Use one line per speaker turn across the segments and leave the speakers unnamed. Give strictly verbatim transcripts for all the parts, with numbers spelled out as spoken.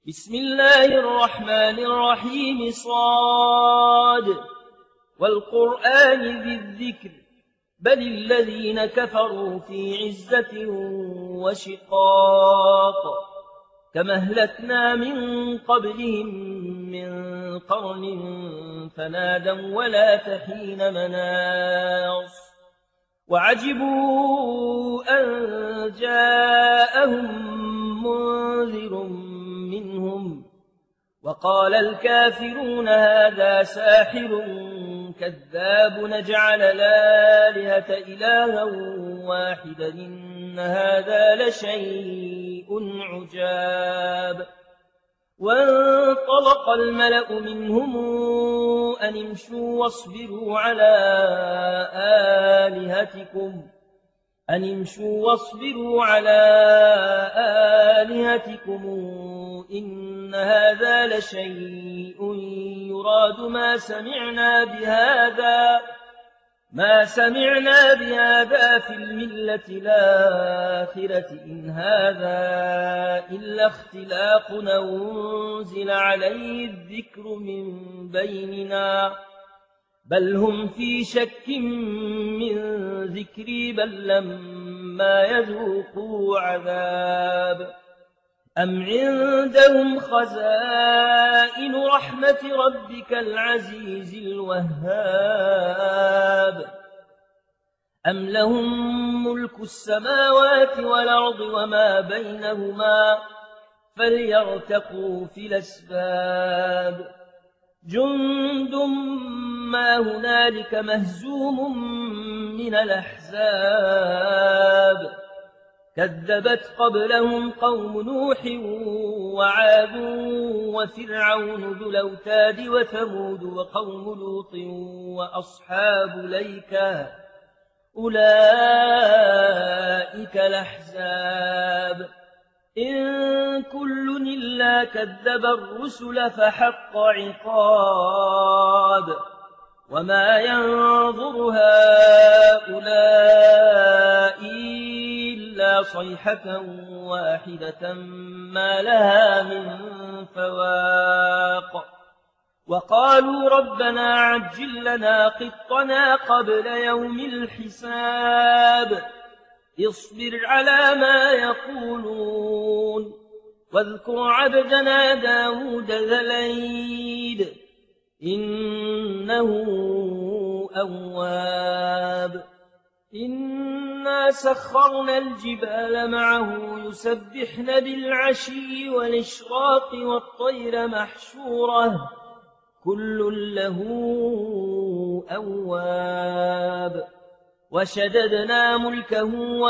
بسم الله الرحمن الرحيم صاد والقرآن ذي الذكر بل الذين كفروا في عزة وشقاق كما أهلكنا من قبلهم من قرن فنادوا ولا تحين مناص وعجبوا أن جاءهم منذر منهم وقال الكافرون هذا ساحر كذاب نجعل الآلهة إلها واحدا إن هذا لشيء عجاب وانطلق الملأ منهم أن امشوا واصبروا على آلهتكم أن امشوا واصبروا على آلهتكم إن هذا لشيء يراد ما سمعنا بهذا ما سمعنا بهذا في الملة الآخرة إن هذا إلا اختلاق أنزل عليه الذكر من بيننا بل هم في شك من ذكري بل لما يذوقوا عذاب أم عندهم خزائن رحمة ربك العزيز الوهاب أم لهم ملك السماوات والأرض وما بينهما فليرتقوا في الأسباب جند ما هنالك مهزوم من الأحزاب كذبت قبلهم قوم نوح وعاد وفرعون ذو الأوتاد وثمود وقوم لوط وأصحاب الأيكة أولئك الأحزاب إن كل إلا كذب الرسل فحق عقاب وما ينظر هؤلاء إلا صيحة واحدة ما لها من فواق وقالوا ربنا عجل لنا قطنا قبل يوم الحساب اصبر على ما يقولون واذكر عبدنا داود ذا الأيد إنه أواب إنا سخرنا الجبال معه يسبحن بالعشي والإشراق والطير محشورة كل له أواب وشددنا ملكه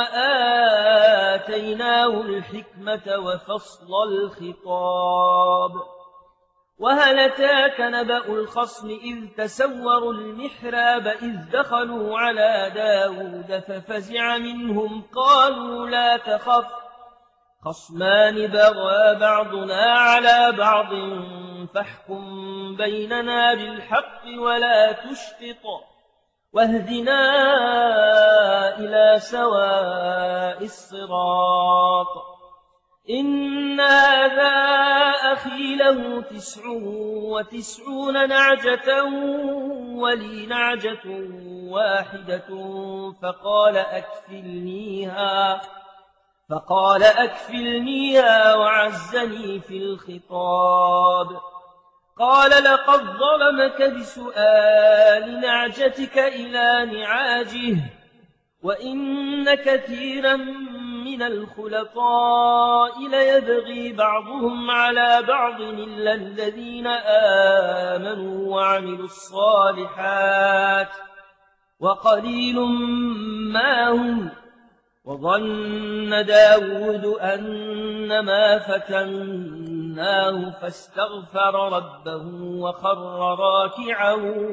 وآتيناه الحكمة وفصل الخطاب وهل أتاك نبأ الخصم إذ تسوروا المحراب إذ دخلوا على داود ففزع منهم قالوا لا تخف خصمان بغى بعضنا على بعض فاحكم بيننا بالحق ولا تشطط واهدنا إلى سواء الصراط إن هذا أخي له تسع وتسعون نعجة ولي نعجة واحدة فقال أكفلنيها فقال أكفلنيها وعزني في الخطاب قال لقد ظلمك بسؤال نعجتك إلى نعاجه وإن كثيرا من الخلطاء ليبغي بعضهم على بعض إلا الذين آمنوا وعملوا الصالحات وقليل ما هم وظن داود أنما فتناه فاستغفر ربه وخر راكعا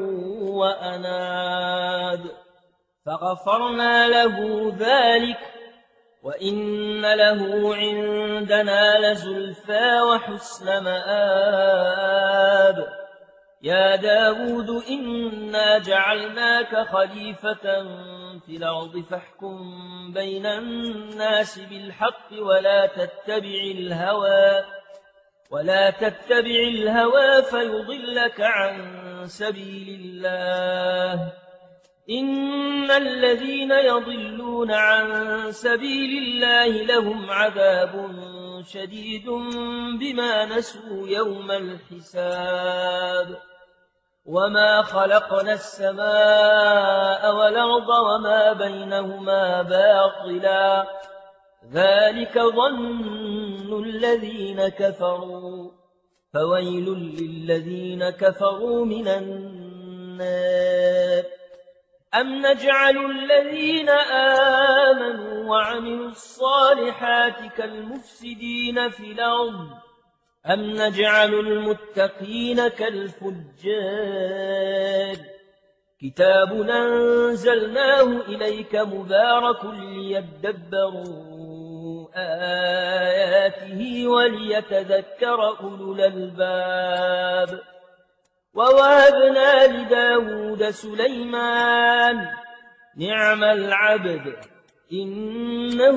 وأناب فغفرنا له ذلك وإن له عندنا لزلفى وحسن مآب يا داود إنا جعلناك خليفة في الأرض فاحكم بين الناس بالحق ولا تتبع الهوى ولا تتبع الهوى فيضلك عن سبيل الله إن الذين يضلون عن سبيل الله لهم عذاب شديد بما نسوا يوم الحساب وما خلقنا السماء والأرض وما بينهما باطلا ذلك ظن الذين كفروا فويل للذين كفروا من النار أم نجعل الذين آمنوا وعملوا الصالحات كالمفسدين في الأرض أم نجعل المتقين كالفجار كتاب أنزلناه إليك مبارك ليدبروا آياته وليتذكر أولو الألباب ووهبنا لداود سليمان نعم العبد إنه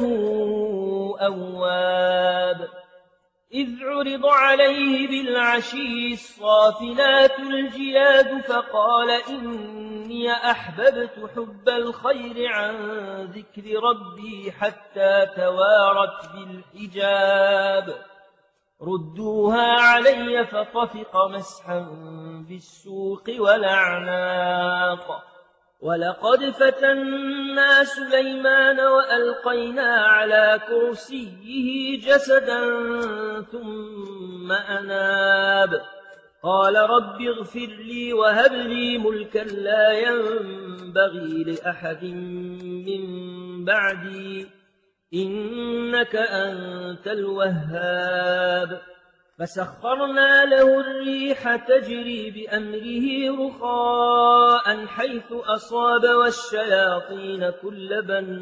أواب إذ عرض عليه بالعشي الصافنات الجياد فقال إني أحببت حب الخير عن ذكر ربي حتى توارت بالحجاب ردوها علي فطفق مسحا بالسوق والأعناق ولقد فتنا سليمان وألقينا على كرسيه جسدا ثم أناب قال رب اغفر لي وهب لي ملكا لا ينبغي لأحد من بعدي إنك أنت الوهاب فسخرنا له الريح تجري بأمره رخاء حيث أصاب والشياطين كل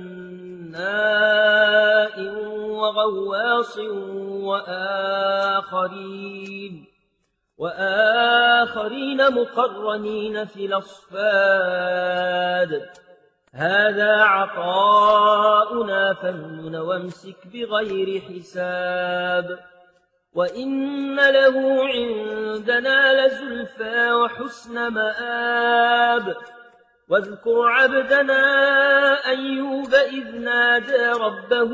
بناء وغواص وآخرين وآخرين مقرنين في الأصفاد هذا عطاؤنا فامنن وامسك بغير حساب وإن له عندنا لزلفى وحسن مآب واذكر عبدنا أيوب إذ نادى ربه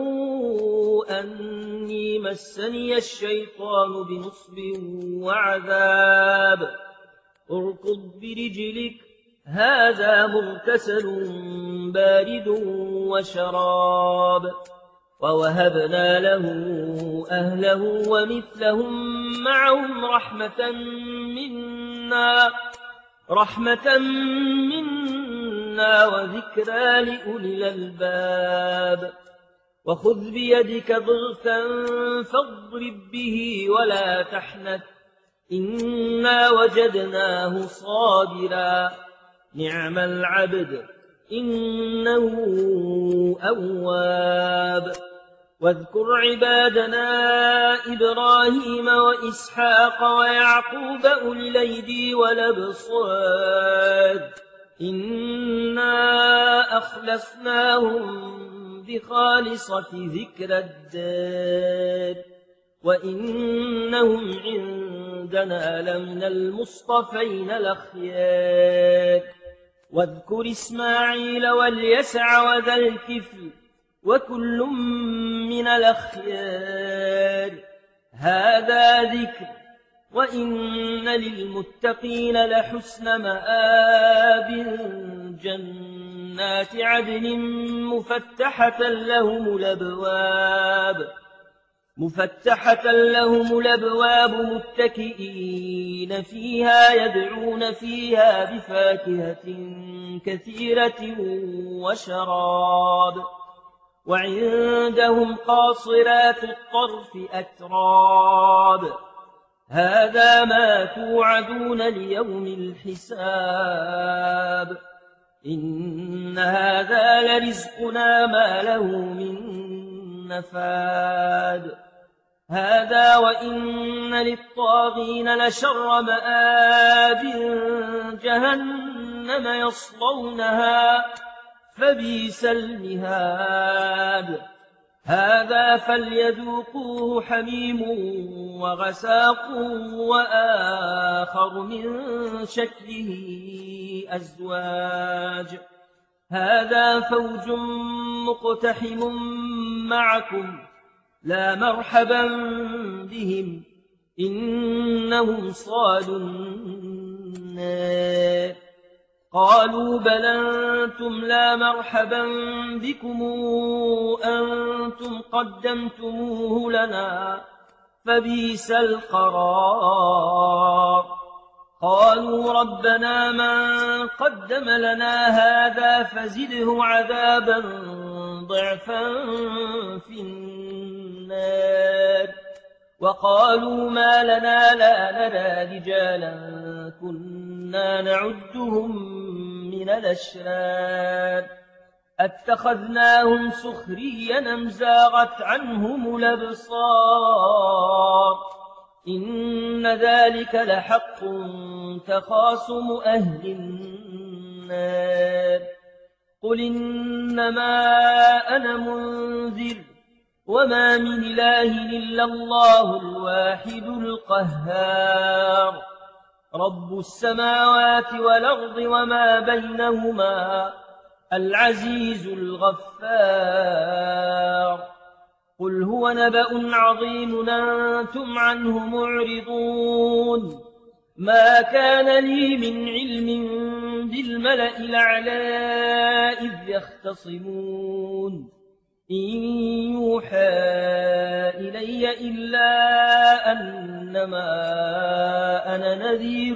أني مسني الشيطان بنصب وعذاب اركض برجلك هذا مغتسل بارد وشراب ووهبنا له أهله ومثلهم معهم رحمة منا رحمة منا وذكرى لأولي الألباب وخذ بيدك ضغثا فاضرب به ولا تحنث إنا وجدناه صابرا نعم العبد إنه أواب واذكر عبادنا إبراهيم وإسحاق ويعقوب أولي الأيدي والأبصار إنا أخلصناهم بخالصة ذكر الدار وإنهم عندنا لمن المصطفين الأخيار واذكر إسماعيل واليسع وذا الكفل وكل من الأخيار هذا ذكر وإن للمتقين لحسن مآب جنات عدن مفتحة لهم الأبواب مفتحة لهم الأبواب متكئين فيها يدعون فيها بفاكهة كثيرة وشراب وعندهم قاصرات الطرف أتراب هذا ما توعدون ليوم الحساب إن هذا لرزقنا ما له من نفاد هذا وإن للطاغين لشر مآب جهنم يصلونها فبئس المهاد هذا فليذوقوه حميم وغساق وآخر من شكله أزواج هذا فوج مقتحم معكم لا مرحبا بهم إنهم صالوا النار قالوا بل أنتم لا مرحبا بكم أنتم قدمتموه لنا فبئس القرار قالوا ربنا من قدم لنا هذا فزده عذابا ضعفا في النار وقالوا ما لنا لا نرى رجالا كنا نعدهم من الأشرار أتخذناهم سخريا أم زاغت عنهم الأبصار إن ذلك لحق تخاصم أهل النار قل إنما أنا منذر وما من إله إلا الله الواحد القهار رب السماوات والأرض وما بينهما العزيز الغفار قل هو نبأ عظيم أنتم عنه معرضون ما كان لي من علم بالملأ الأعلى إذ يختصمون إن يوحى إلي إلا أنما أنا نذير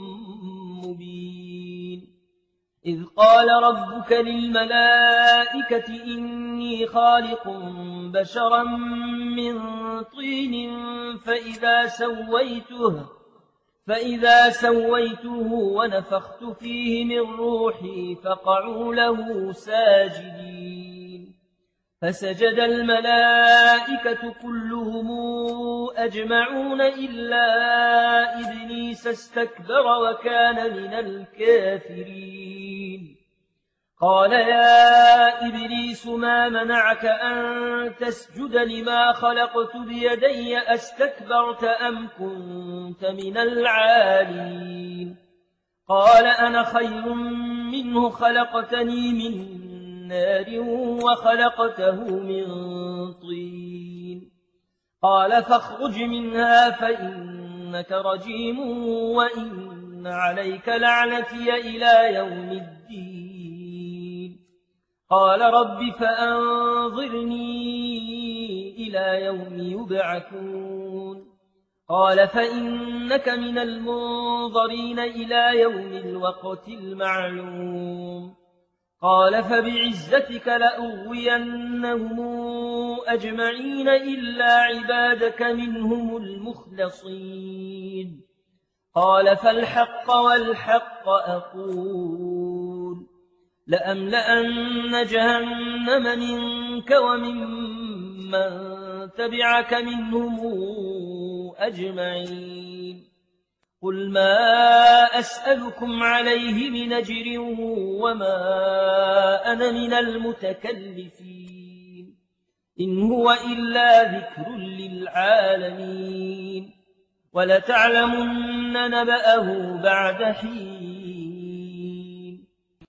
مبين إذ قال ربك للملائكة إني خالق بشرا من طين فإذا سويته فإذا سويته ونفخت فيه من روحي فقعوا له ساجدين فسجد الملائكة كلهم أجمعون إلا إبليس استكبر وكان من الكافرين قال يا إبليس ما منعك أن تسجد لما خلقت بيدي أستكبرت أم كنت من العالين قال أنا خير منه خلقتني من نار وخلقته من طين قال فاخرج منها فإنك رجيم وإن عليك لعنتي إلى يوم الدين قال رب فأنظرني إلى يوم يبعثون قال فإنك من المنظرين إلى يوم الوقت المعلوم قال فبعزتك لأغوينهم أجمعين إلا عبادك منهم المخلصين قال فالحق والحق أقول لأملأن جهنم منك وممن تبعك منهم أجمعين قل ما أسألكم عليه من أجر وما أنا من المتكلفين إن هو إلا ذكر للعالمين ولتعلمن نبأه بعد حين